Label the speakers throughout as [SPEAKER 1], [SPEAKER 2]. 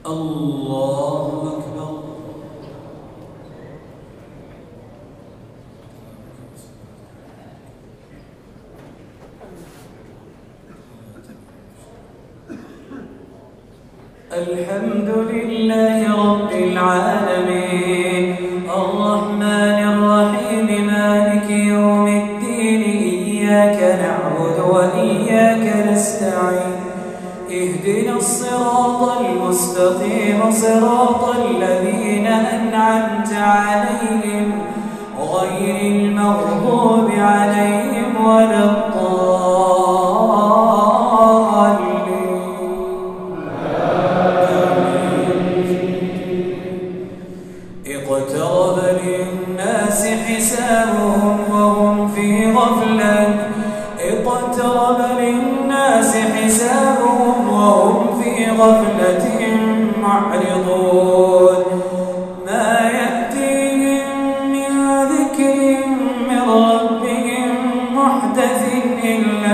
[SPEAKER 1] الله أكبر. الحمد لله رب العالمين الرحمن الرحيم مالك يوم الدين إياك نعبد وإياك نستعين اهدنا الصراط المستقيم صراط الذين أنعمت عليهم غير المغضوب عليهم ولا اقترب للناس حسابهم وهم في غفلة اقترب للناس حسابهم وهم في غفلة معرضون ما يأتيهم من ذكر من ربهم محدث إلا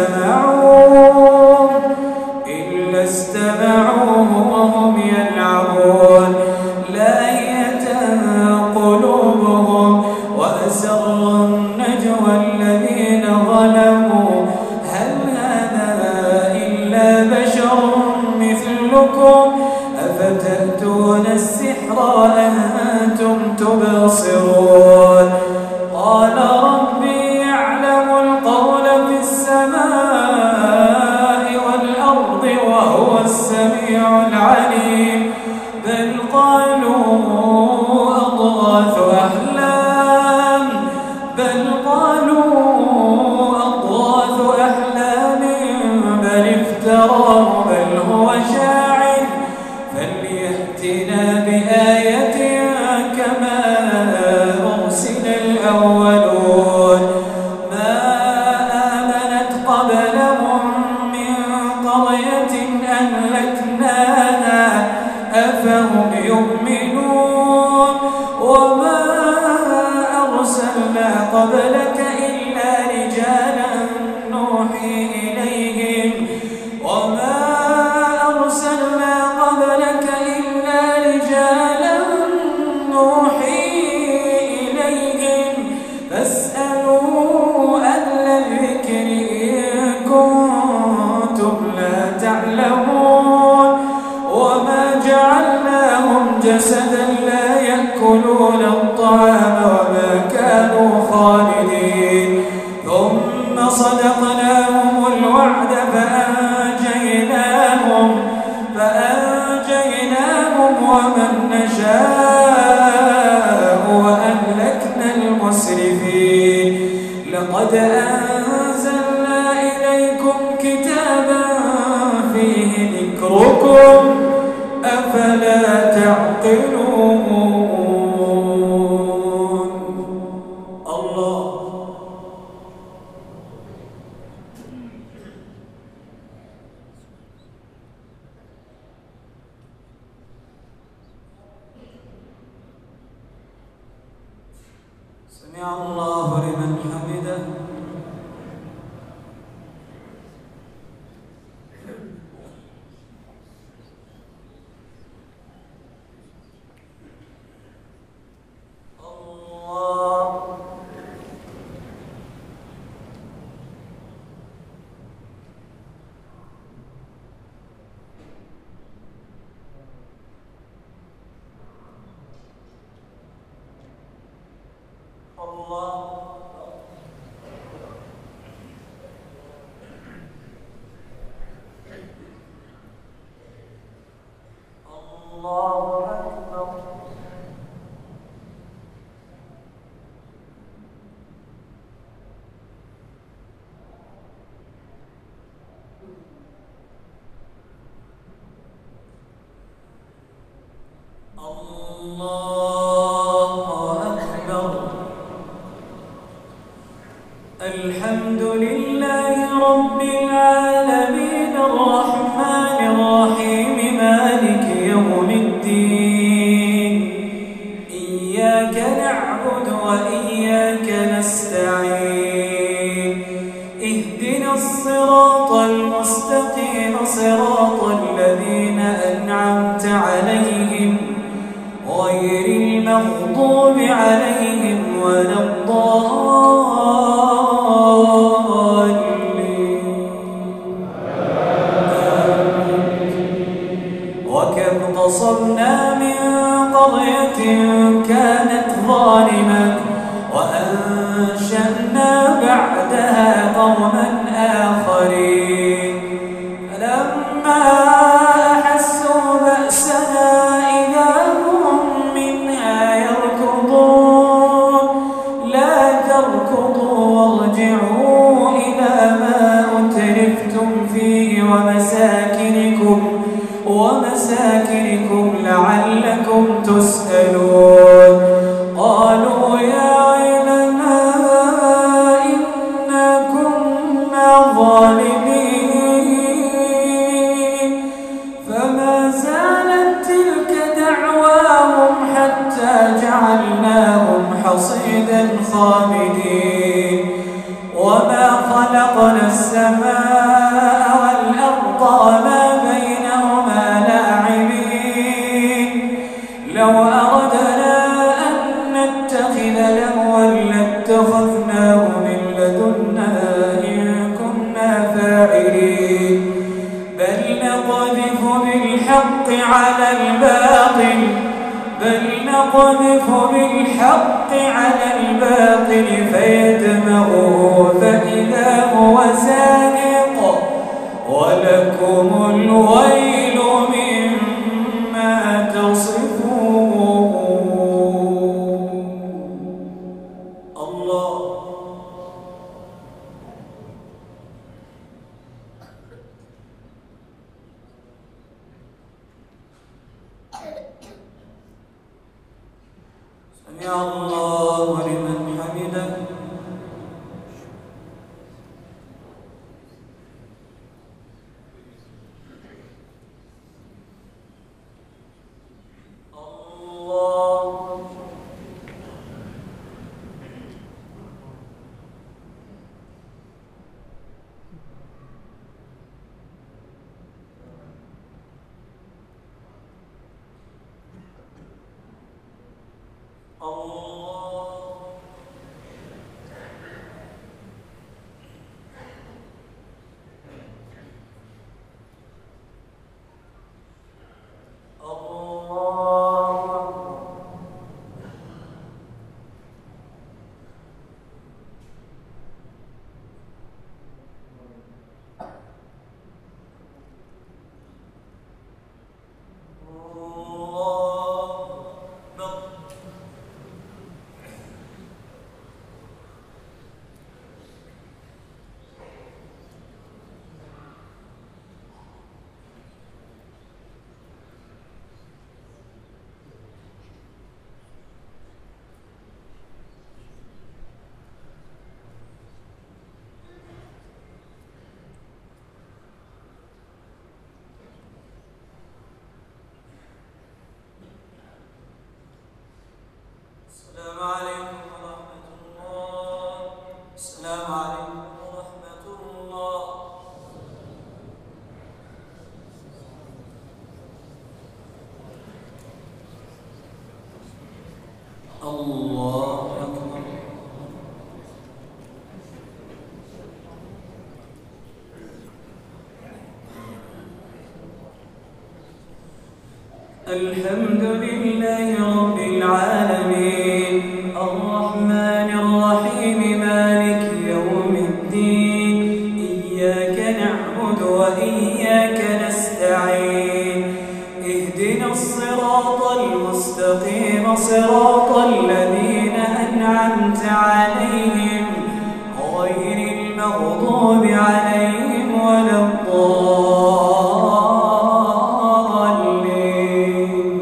[SPEAKER 1] استمعوه وهم يلعبون لاهية قلوبهم وأسروا النجوى الذين ظلموا هل هذا إلا بشر مثلكم أفتأتون السحر وأنتم تبصرون قال ربي يعلم القول في السماء والأرض وهو السميع العليم بل قالوا أضغاث أحلام بل افتراه بل هو شاعر فليأتنا بآية كما أرسل الأولون ما آمنت قبلهم من قرية أهلكناها أفهم يؤمنون وما أرسلنا قبلك إلا رجالا نوحي إليهم فاسألوا أهل الذكر إن كنتم لا تعلمون وما جعلناهم جسدا لا يأكلون الطعام وما كانوا خالدين ثم صدقناهم الوعد فأنجيناهم ومن نشاء وأهلكنا المسرفين لقد أنزلنا إليكم كتابا فيه ذكركم أفلا تعقلون الله سمع الله لمن حمده الحمد لله رب العالمين الرحمن الرحيم مالك يوم الدين إياك نعبد وإياك نستعين اهدنا الصراط المستقيم صراط الذين أنعمت عليهم غير المغضوب عليهم ولا الضالين. وكم قصمنا من قرية كانت ظالمة وأنشأنا بعدها قوما آخرين فلما أحسوا بأسنا إذا هم منها يركضون. لا تركضوا وارجعوا إلى ما أترفتم فيه ومساكنكم لعلكم تسألون. قالوا يا ويلنا إنا كنا ظالمين. فما زالت تلك دعواهم حتى جعلناهم حصيدا خامدين. وما خلقنا السماء والأرض وما بينهما لاعبين. لو أردنا أن نتخذ لهوا لاتخذناه من لدنا إن كنا فاعلين. بل نقذف بالحق على الباطل فيدمغه فإذا هو زاهق ولكم الويل مما تصفون. الله سمع الله لمن حمده. السلام عليكم ورحمة الله. السلام عليكم ورحمة الله. الله أكبر. الحمد لله رب العالمين الرحمن الرحيم مالك يوم الدين. إياك نعبد وإياك نستعين. اهدنا الصراط المستقيم صراط الذين أنعمت عليهم غير المغضوب عليهم ولا الضالين.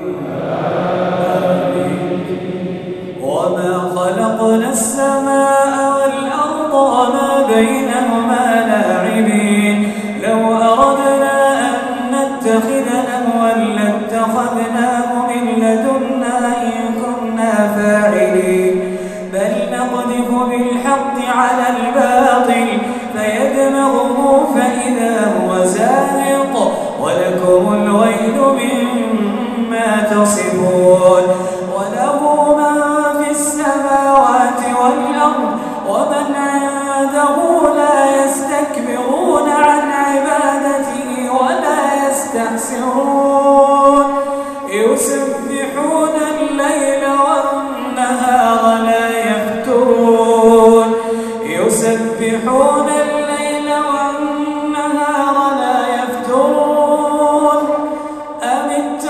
[SPEAKER 1] وما خلقنا السماء والأرض وما بينهما لاعبين. لو أردنا أن نتخذ لهوا لاتخذناه من لدنا إن كنا فاعلين. بل نقذف بالحق على الباطل فيدمغه فإذا هو زاهق ولكم الويل مما تصفون وله من في السماوات والأرض ومن عنده لا يستكبرون عن عبادته ولا يستحسرون يسبحون الليل والنهار لا يفترون يسبحون الليل والنهار لا يفترون أم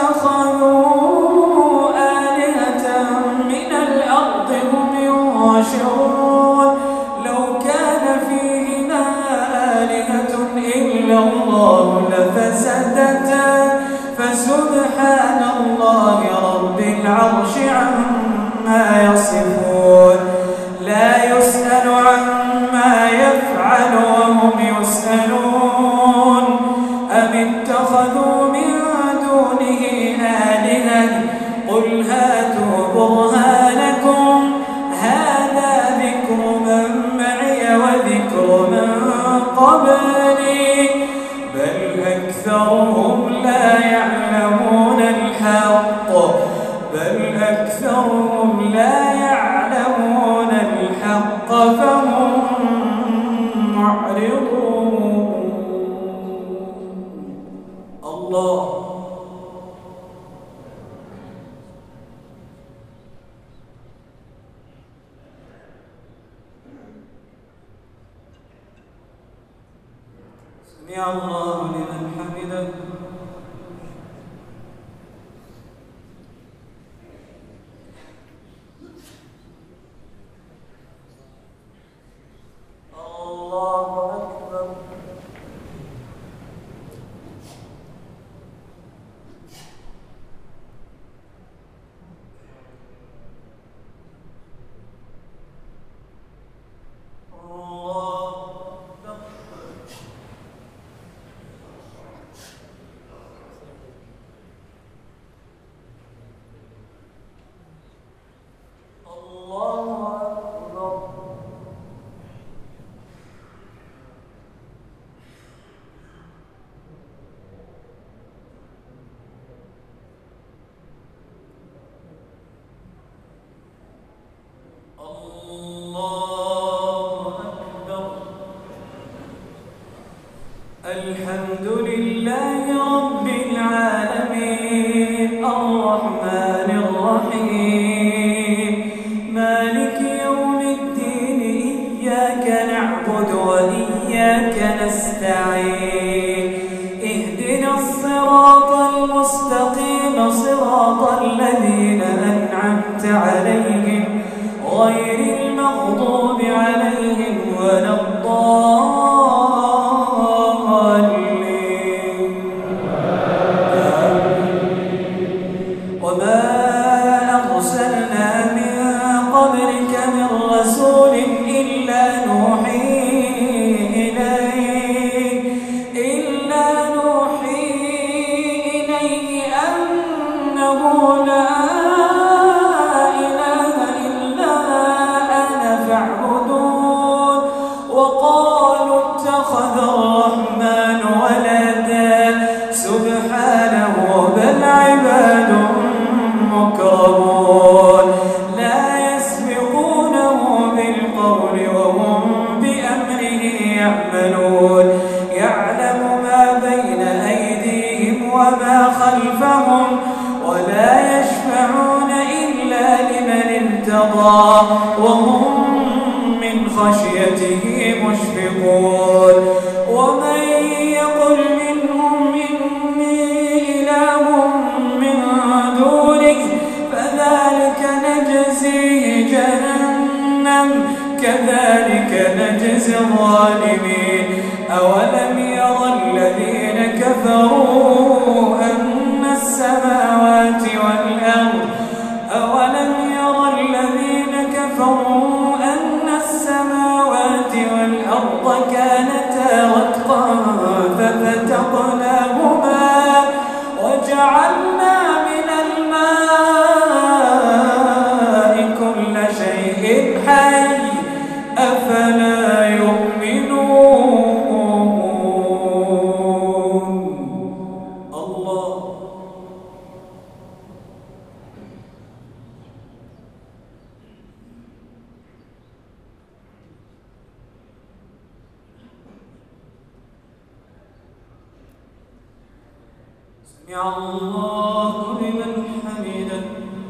[SPEAKER 1] اتخذوا آلهة من الأرض هم ينشرون لو كان فيهما آلهة إلا الله لفسدتا فسبحان الله رب العرش عما يصفون لا يسأل عما يفعل وهم يسألون أم اتخذوا من دونه آلهة قل هاتوا برهانكم هذا ذكر من معي وذكر من قبلي بل أكثرهم لا يعلمون الحق بل أكثرهم لا يعلمون الحق فهم معرضون. الله سمع الله لمن حمده. الحمد لله رب العالمين الرحمن الرحيم مالك يوم الدين إياك نعبد وإياك نستعين اهدنا الصراط المستقيم صراط الذين أنعمت عليهم غير المغضوب عليهم ولا ولا يشفعون إلا لمن ارتضى وهم من خشيته مشفقون ومن يقل منهم إني إله من دونك فذلك نجزيه جهنم كذلك نجزي الظالمين أولم ير الذين كفروا أن السماوات والأرض أولم ير الذين كفروا أن السماوات والأرض كانتا رتقا ففتقناهما وجعلنا من الماء كل شيء حي أفلا يؤمنون سمع الله لمن حمده.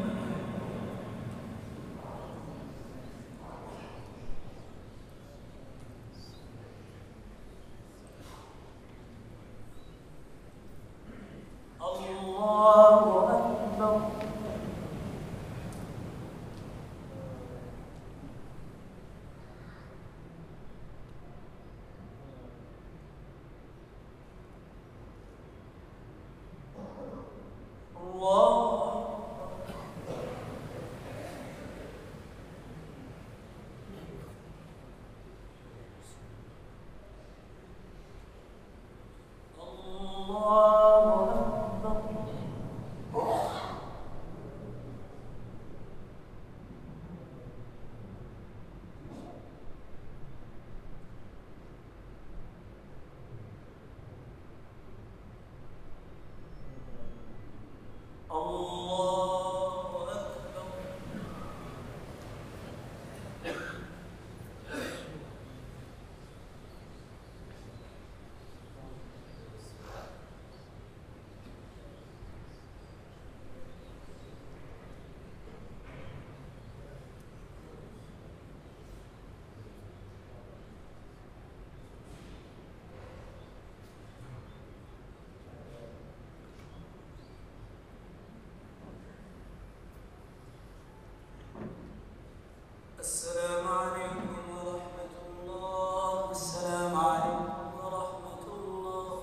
[SPEAKER 1] السلام عليكم ورحمة الله. السلام عليكم ورحمة الله.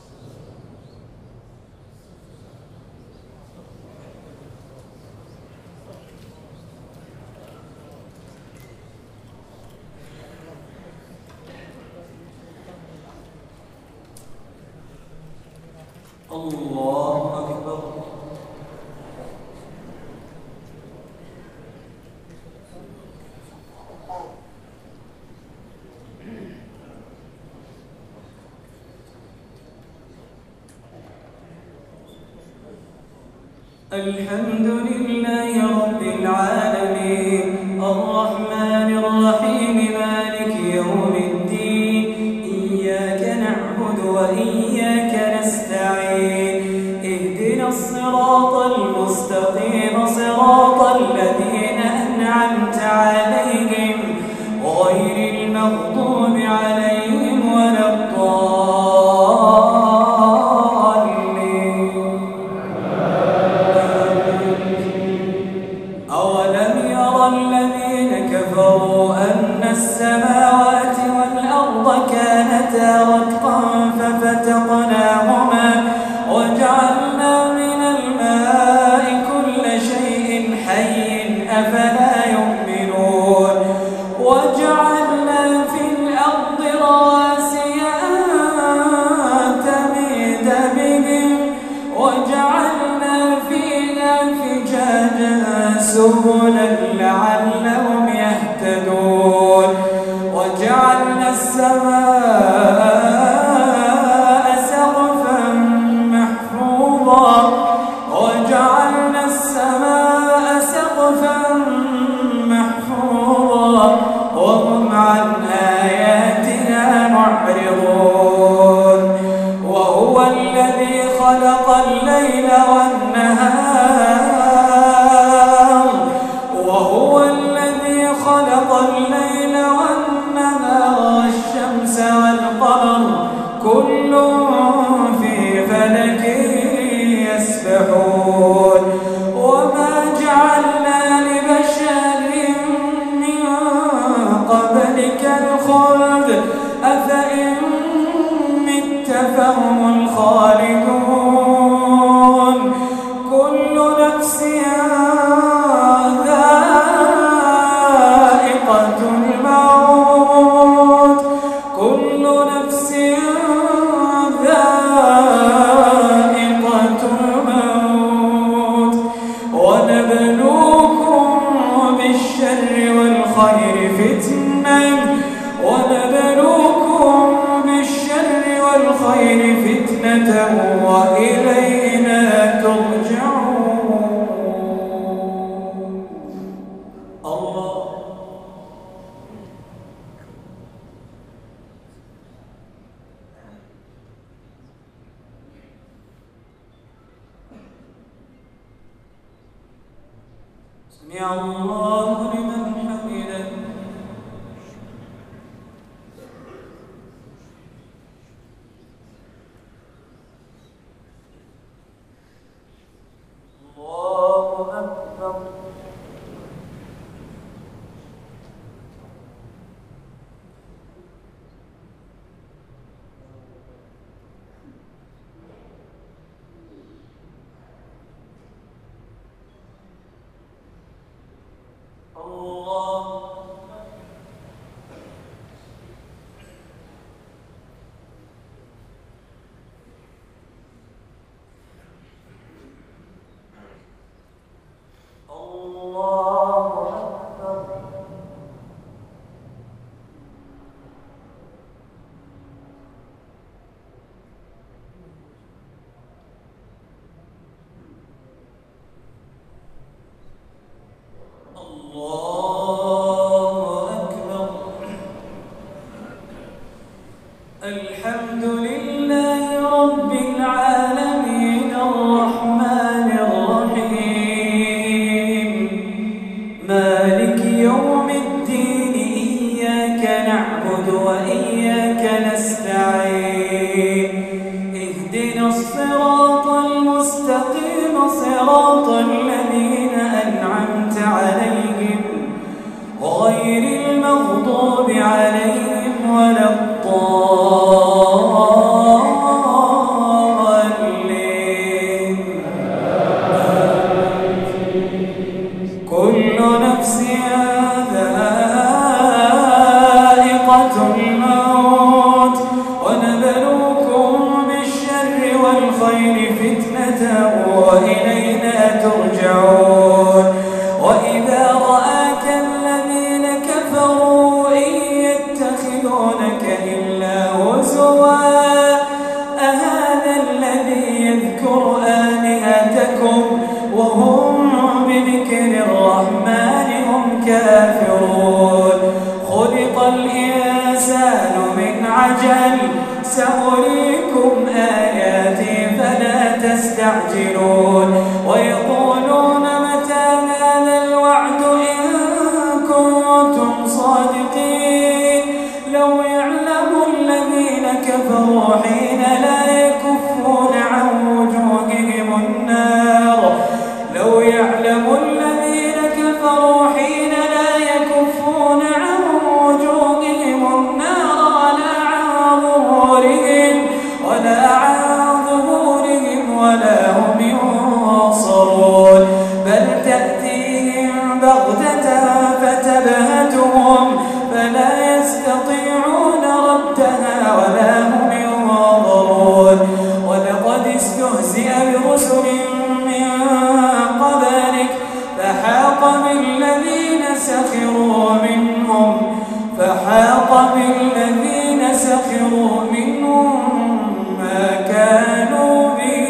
[SPEAKER 1] الله أكبر. الحمد لله رب العالمين الرحمن الرحيم مالك يوم الدين إياك نعبد وإياك نستعين اهدنا الصراط المستقيم صراط الذين أنعمت عليهم غير المغضوب عليهم ولا السماوات والأرض كانتا رتقا ففتقناهما وجعلنا من الماء كل شيء حي أفلا يؤمنون وجعلنا في الأرض رواسي أن تميد بهم وجعلنا فيها فجاجا سبلا لعلهم يهتدون وجعلنا السماء سقفا محفوظا وجعلنا السماء سقفا محفوظا وهم عن آياتنا معرضون وهو الذي خلق الليل والنهار وهو الذي خلق الليل والنهار والشمس والقمر كل في فلك يسبحون وما جعلنا لبشر من قبلك الخلد أفإن مت فهم الخالدون كل نفس ذائقة الموت كل نفس ذائقة الموت ونبلوكم بالشر والخير فتنة ونبلوكم بالشر والخير فتنة وإلينا ترجعون. الله سمع الله لمن حمده. الحمد لله رب العالمين الرحمن الرحيم مالك يوم الدين إياك نعبد وإياك نستعين اهدنا الصراط المستقيم صراط الذين أنعمت عليهم غير المغضوب عليهم ولا الضالين. كل نفس ذائقة الموت ونبلوكم بالشر والخير فتنة وإلينا ترجعون. وإذا رآك الذين كفروا إن يتخذونك إلا هزوا أهذا الذي يذكر آلهتكم وهم بذكر الرحمن هم كافرون. خلق الإنسان من عجل سأريكم آياتي فلا تستعجلون. ويقولون متى هذا الوعد إن كنتم صادقين. لو يعلم الذين كفروا حين لا يكفون عن وجوههم النار. لو يعلم الذين كفروا حين لا يكفون عن وجوههم النار ولا عن ظهورهم ولا هم ينصرون. بل تأتيهم بغتة فتبهتهم فلا يستطيعون ردها ولا هم ينظرون. ولقد استهزئ برسل من قبلك فحاق بالذين سخروا منهم ما كانوا به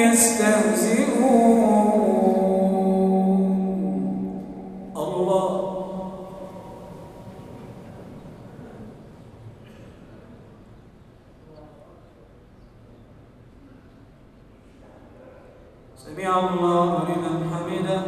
[SPEAKER 1] يستهزئون. الله سمع الله لمن حمده.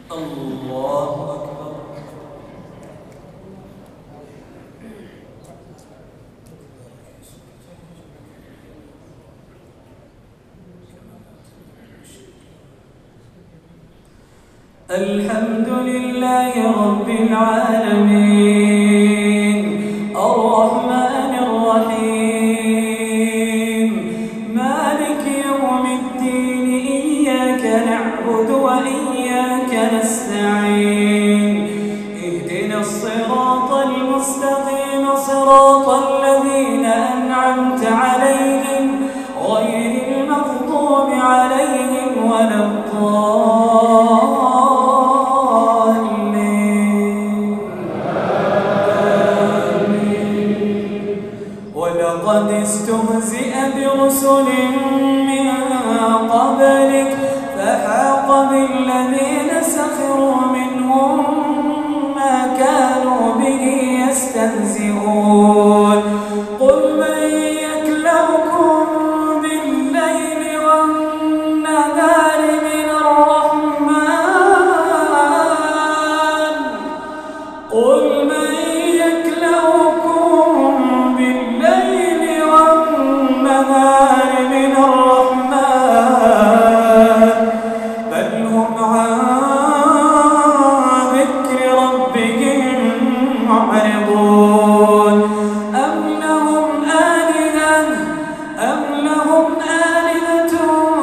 [SPEAKER 1] الله أكبر. الحمد لله رب العالمين الرحمن الرحيم مالك يوم الدين إياك نعبد وإياك نستعين اهدنا الصراط المستقيم صراط الذين أنعمت عليهم غير المغضوب عليهم ولا الضالين. ولقد استهزئ برسل من قبلك فحاق بالذين سخروا منهم ما كانوا به يستهزئون. قل من يكلؤكم بالليل والنهار من الرحمن قل من يكلؤكم بالليل والنهار من الرحمن بل هم عن ذكر ربهم معرضون. أم لهم آلهة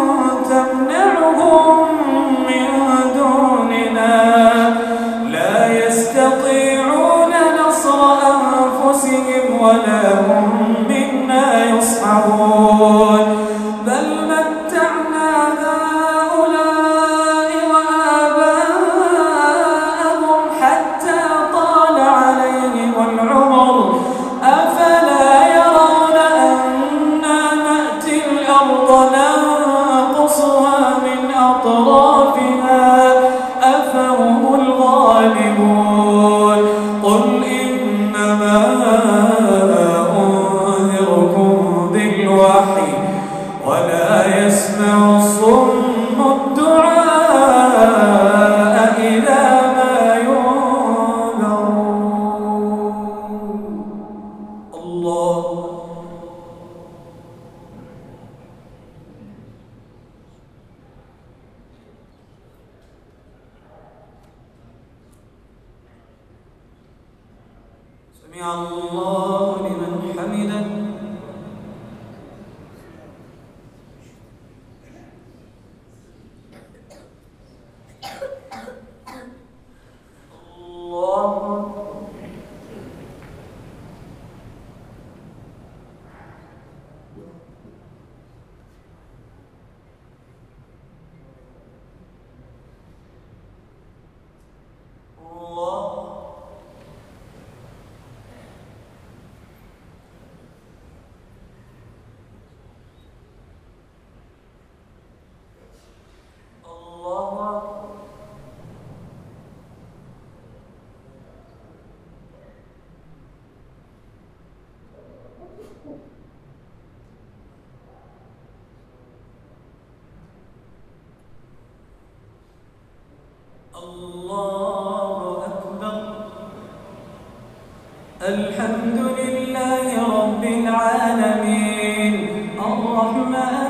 [SPEAKER 1] تمنعهم من دوننا لا يستطيعون نصر أنفسهم ولا هم منا يصحبون. بل متعنا هؤلاء وآباءهم حتى طال عليهم العمر أفلا يرون أنا نأتي الأرض ننقصها من أطرافها أفهم الغالبون. قل إنما أنذركم بالوحي ولا يسمع الصم الدعاء إذا ما ينذرون. الله سمع الله لمن حمده. الله أكبر. الحمد لله رب العالمين الرحمن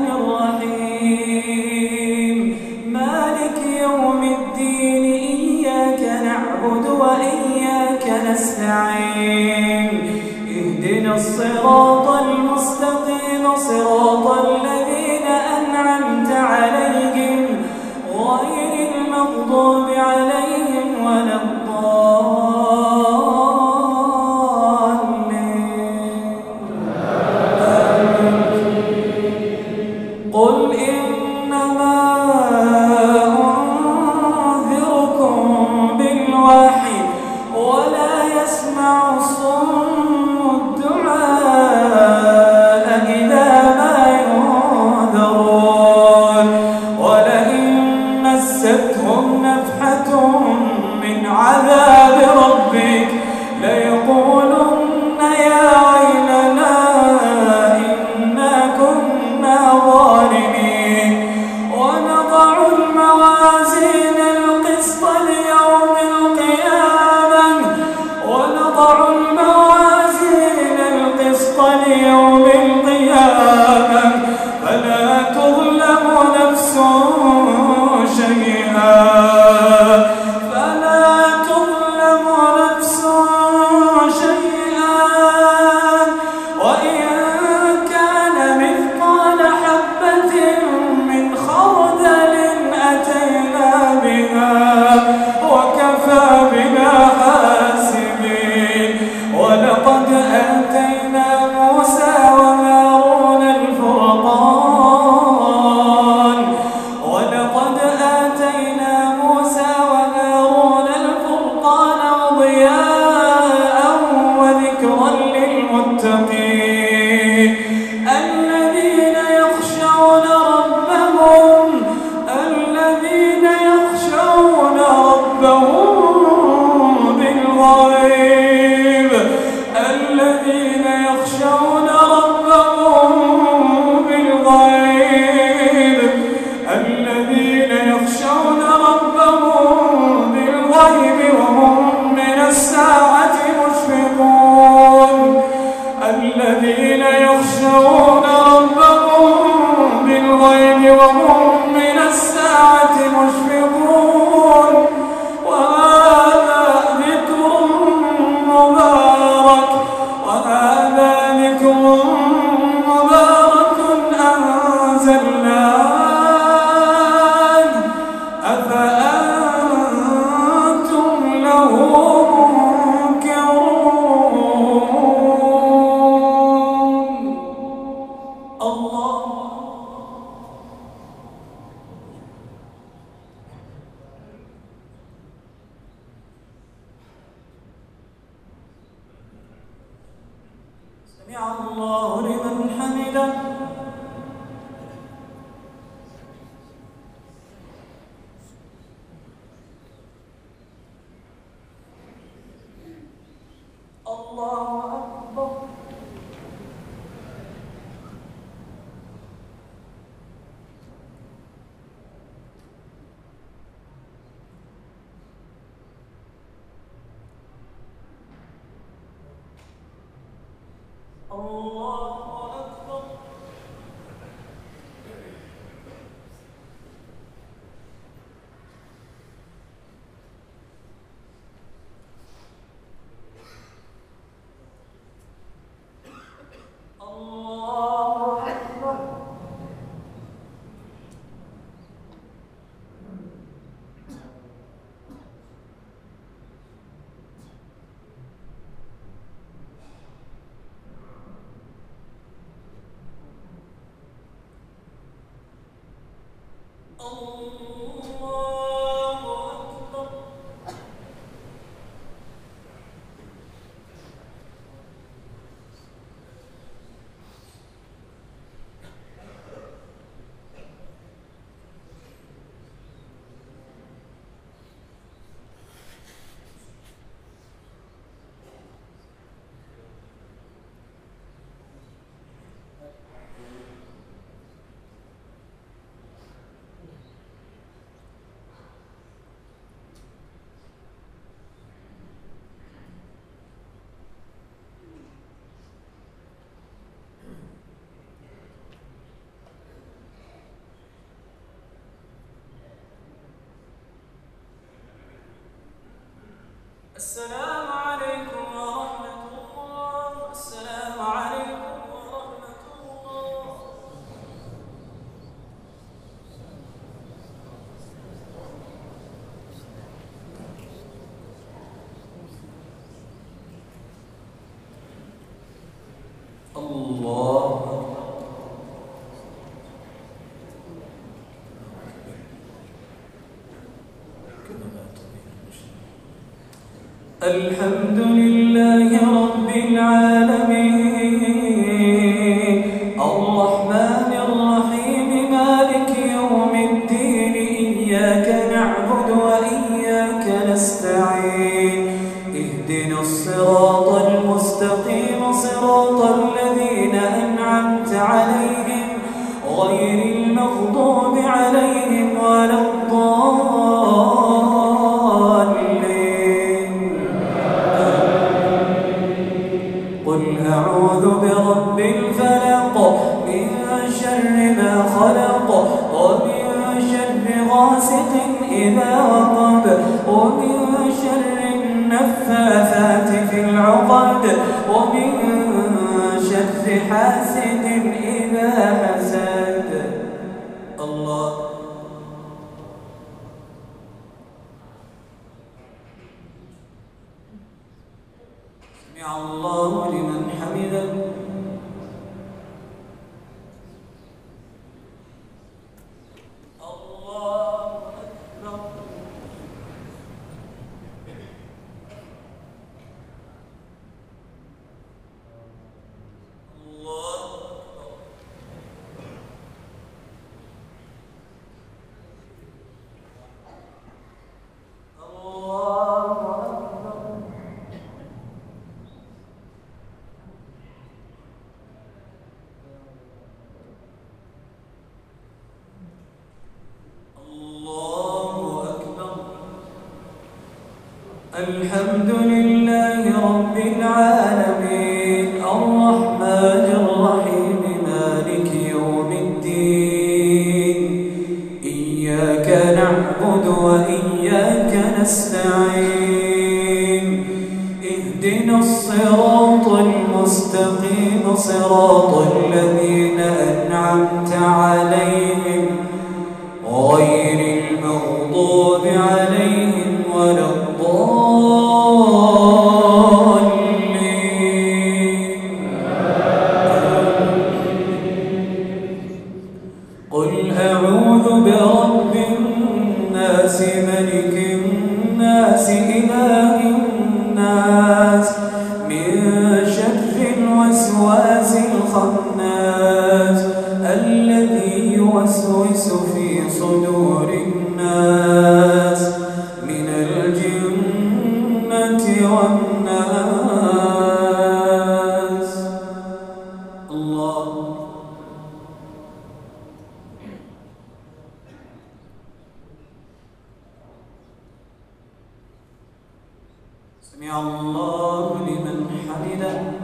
[SPEAKER 1] الرحيم مالك يوم الدين إياك نعبد وإياك نستعين اهدنا الصراط المستقيم صراط الذين أنعمت عليهم غير المغضوب عليهم ولا الضالين. قل إنما أنذركم بالوحي ولا يسمع الصم الدعاء إذا ما ينذرون. الله لمن حمده. الله أكبر. الله أكبر. السلام عليكم ورحمة الله. السلام عليكم ورحمة الله. الله الحمد لله رب العالمين الرحمن الرحيم مالك يوم الدين إياك نعبد وإياك نستعين اهدنا الصراط المستقيم صراط الذين أنعمت عليهم غير المغضوب عليهم ولا أعوذ برب الفلق من شر ما خلق ومن شر غاسق إذا وقب ومن ومن شر حاسد إذا حسد. الله. سمع الله لمن حمده. الحمد لله رب العالمين الرحمن الرحيم مالك يوم الدين إياك نعبد وإياك نستعين اهدنا الصراط المستقيم صراط الذين أنعمت عليهم غير المغضوب عليهم ولا الضالين. قل أعوذ برب الناس ملك الناس إله الناس من شر الوسواس الخناس الذي يوسوس في صدور الناس من الجنة والناس. الله. سمع الله لمن حمده.